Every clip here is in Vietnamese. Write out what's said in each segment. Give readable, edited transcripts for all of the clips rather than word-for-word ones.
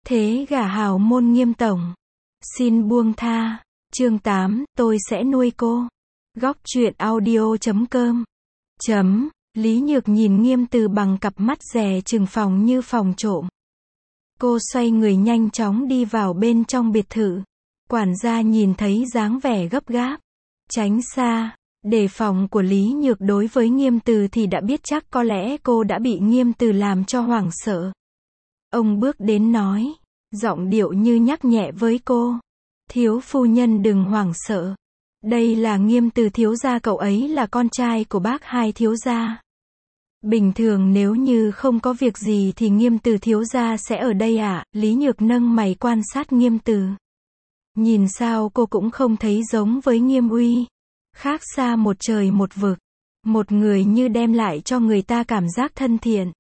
Thế gả hào môn Nghiêm tổng. Xin buông tha. Chương 8, tôi sẽ nuôi cô. Góc truyện audio.com. Lý Nhược nhìn Nghiêm Từ bằng cặp mắt dè chừng phòng như phòng trộm. Cô xoay người nhanh chóng đi vào bên trong biệt thự. Quản gia nhìn thấy dáng vẻ gấp gáp, tránh xa, đề phòng của Lý Nhược đối với Nghiêm Từ thì đã biết chắc có lẽ cô đã bị Nghiêm Từ làm cho hoảng sợ. Ông bước đến nói, giọng điệu như nhắc nhẹ với cô. Thiếu phu nhân đừng hoảng sợ. Đây là Nghiêm Từ thiếu gia, cậu ấy là con trai của bác Hai thiếu gia. Bình thường nếu như không có việc gì thì Nghiêm Từ thiếu gia sẽ ở đây à? Lý Nhược nâng mày quan sát Nghiêm Từ. Nhìn sao cô cũng không thấy giống với Nghiêm Uy. Khác xa một trời một vực. Một người như đem lại cho người ta cảm giác thân thiện,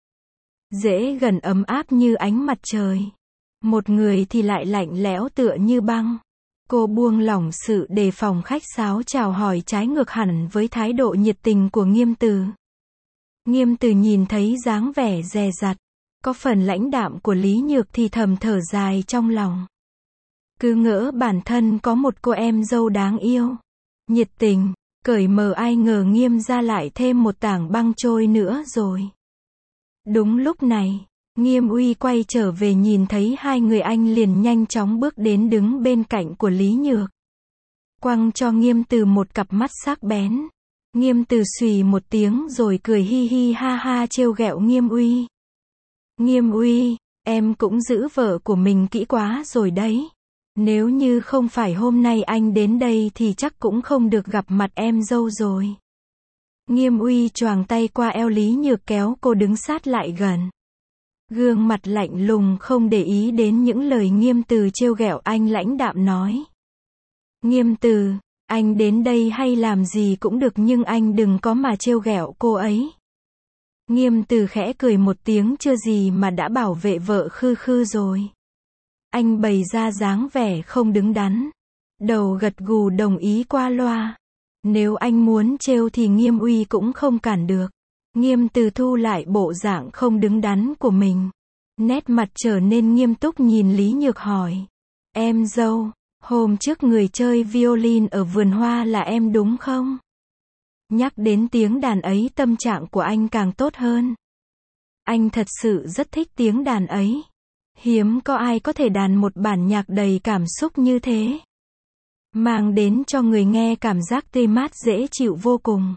dễ gần, ấm áp như ánh mặt trời. Một người thì lại lạnh lẽo tựa như băng. Cô buông lỏng sự đề phòng, khách sáo chào hỏi, trái ngược hẳn với thái độ nhiệt tình của Nghiêm Từ. Nghiêm Từ nhìn thấy dáng vẻ dè dặt, có phần lãnh đạm của Lý Nhược thì thầm thở dài trong lòng. Cứ ngỡ bản thân có một cô em dâu đáng yêu, nhiệt tình, cởi mở, ai ngờ Nghiêm gia lại thêm một tảng băng trôi nữa rồi. Đúng lúc này, Nghiêm Uy quay trở về, nhìn thấy hai người anh liền nhanh chóng bước đến đứng bên cạnh của Lý Nhược. Quăng cho Nghiêm Từ một cặp mắt sắc bén. Nghiêm Từ xùy một tiếng rồi cười hi hi ha ha trêu ghẹo Nghiêm Uy. Nghiêm Uy, em cũng giữ vợ của mình kỹ quá rồi đấy. Nếu như không phải hôm nay anh đến đây thì chắc cũng không được gặp mặt em dâu rồi. Nghiêm Uy choàng tay qua eo Lý Nhược kéo cô đứng sát lại gần. Gương mặt lạnh lùng không để ý đến những lời Nghiêm Từ trêu ghẹo, anh lãnh đạm nói. Nghiêm Từ, anh đến đây hay làm gì cũng được nhưng anh đừng có mà trêu ghẹo cô ấy. Nghiêm Từ khẽ cười một tiếng, chưa gì mà đã bảo vệ vợ khư khư rồi. Anh bày ra dáng vẻ không đứng đắn, đầu gật gù đồng ý qua loa. Nếu anh muốn trêu thì Nghiêm Uy cũng không cản được. Nghiêm Từ thu lại bộ dạng không đứng đắn của mình, nét mặt trở nên nghiêm túc nhìn Lý Nhược hỏi. Em dâu, hôm trước người chơi violin ở vườn hoa là em đúng không? Nhắc đến tiếng đàn ấy tâm trạng của anh càng tốt hơn. Anh thật sự rất thích tiếng đàn ấy. Hiếm có ai có thể đàn một bản nhạc đầy cảm xúc như thế, mang đến cho người nghe cảm giác tươi mát dễ chịu vô cùng.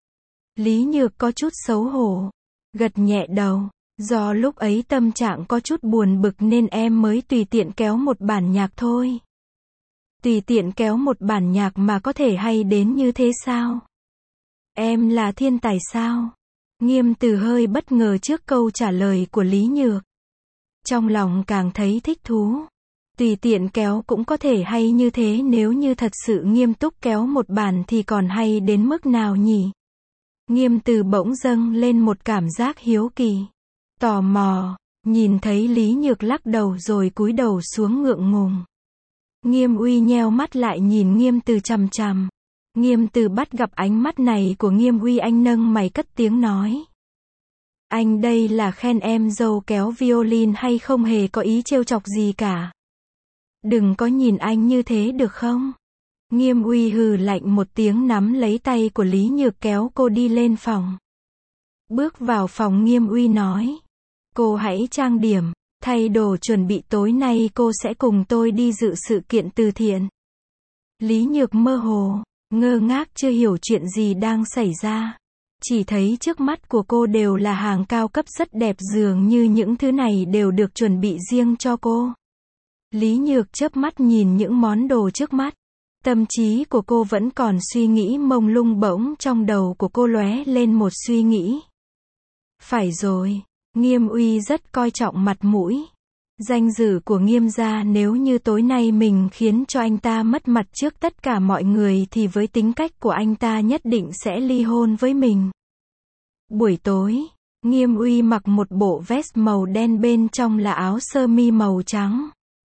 Lý Nhược có chút xấu hổ, gật nhẹ đầu. Do lúc ấy tâm trạng có chút buồn bực nên em mới tùy tiện kéo một bản nhạc thôi. Tùy tiện kéo một bản nhạc mà có thể hay đến như thế sao? Em là thiên tài sao? Nghiêm Từ hơi bất ngờ trước câu trả lời của Lý Nhược. Trong lòng càng thấy thích thú. Tùy tiện kéo cũng có thể hay như thế, nếu như thật sự nghiêm túc kéo một bản thì còn hay đến mức nào nhỉ? Nghiêm Từ bỗng dâng lên một cảm giác hiếu kỳ, tò mò, nhìn thấy Lý Nhược lắc đầu rồi cúi đầu xuống ngượng ngùng. Nghiêm Uy nheo mắt lại nhìn Nghiêm Từ chằm chằm. Nghiêm Từ bắt gặp ánh mắt này của Nghiêm Uy, anh nâng mày cất tiếng nói. Anh đây là khen em dâu kéo violin hay không hề có ý trêu chọc gì cả? Đừng có nhìn anh như thế được không? Nghiêm Uy hừ lạnh một tiếng, nắm lấy tay của Lý Nhược kéo cô đi lên phòng. Bước vào phòng, Nghiêm Uy nói. Cô hãy trang điểm, thay đồ chuẩn bị, tối nay cô sẽ cùng tôi đi dự sự kiện từ thiện. Lý Nhược mơ hồ, ngơ ngác chưa hiểu chuyện gì đang xảy ra. Chỉ thấy trước mắt của cô đều là hàng cao cấp rất đẹp, dường như những thứ này đều được chuẩn bị riêng cho cô. Lý Nhược chớp mắt nhìn những món đồ trước mắt. Tâm trí của cô vẫn còn suy nghĩ mông lung, bỗng trong đầu của cô lóe lên một suy nghĩ. Phải rồi, Nghiêm Uy rất coi trọng mặt mũi, danh dự của Nghiêm gia, nếu như tối nay mình khiến cho anh ta mất mặt trước tất cả mọi người thì với tính cách của anh ta nhất định sẽ ly hôn với mình. Buổi tối, Nghiêm Uy mặc một bộ vest màu đen, bên trong là áo sơ mi màu trắng.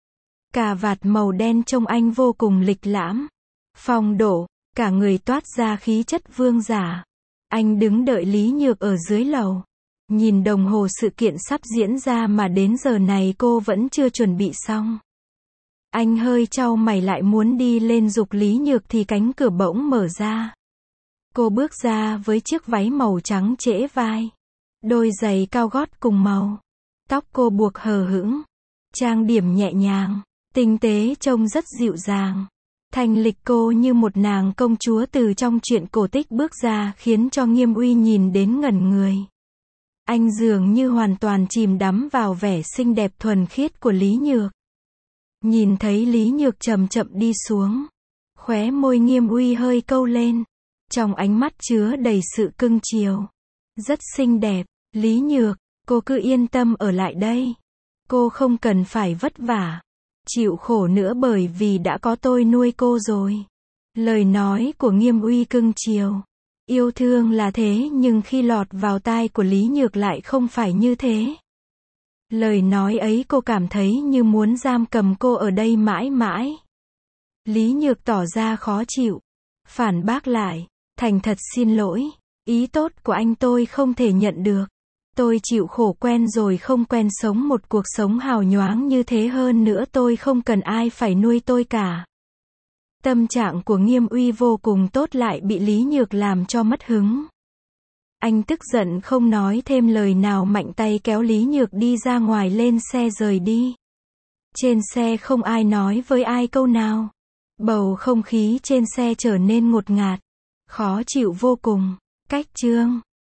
Cà vạt màu đen trông anh vô cùng lịch lãm, phong độ, cả người toát ra khí chất vương giả. Anh đứng đợi Lý Nhược ở dưới lầu. Nhìn đồng hồ sự kiện sắp diễn ra mà đến giờ này cô vẫn chưa chuẩn bị xong. Anh hơi chau mày lại muốn đi lên giục Lý Nhược thì cánh cửa bỗng mở ra. Cô bước ra với chiếc váy màu trắng trễ vai. Đôi giày cao gót cùng màu. Tóc cô buộc hờ hững. Trang điểm nhẹ nhàng. Tinh tế trông rất dịu dàng. Thanh lịch cô như một nàng công chúa từ trong truyện cổ tích bước ra khiến cho Nghiêm Uy nhìn đến ngẩn người. Anh dường như hoàn toàn chìm đắm vào vẻ xinh đẹp thuần khiết của Lý Nhược. Nhìn thấy Lý Nhược chậm chậm đi xuống. Khóe môi Nghiêm Uy hơi câu lên. Trong ánh mắt chứa đầy sự cưng chiều. Rất xinh đẹp, Lý Nhược, cô cứ yên tâm ở lại đây. Cô không cần phải vất vả, chịu khổ nữa bởi vì đã có tôi nuôi cô rồi. Lời nói của Nghiêm Uy cưng chiều. Yêu thương là thế nhưng khi lọt vào tai của Lý Nhược lại không phải như thế. Lời nói ấy cô cảm thấy như muốn giam cầm cô ở đây mãi mãi. Lý Nhược tỏ ra khó chịu. Phản bác lại. Thành thật xin lỗi. Ý tốt của anh tôi không thể nhận được. Tôi chịu khổ quen rồi không quen sống một cuộc sống hào nhoáng như thế hơn nữa tôi không cần ai phải nuôi tôi cả. Tâm trạng của Nghiêm Uy vô cùng tốt lại bị Lý Nhược làm cho mất hứng. Anh tức giận không nói thêm lời nào mạnh tay kéo Lý Nhược đi ra ngoài lên xe rời đi. Trên xe không ai nói với ai câu nào. Bầu không khí trên xe trở nên ngột ngạt. Khó chịu vô cùng. Cách chương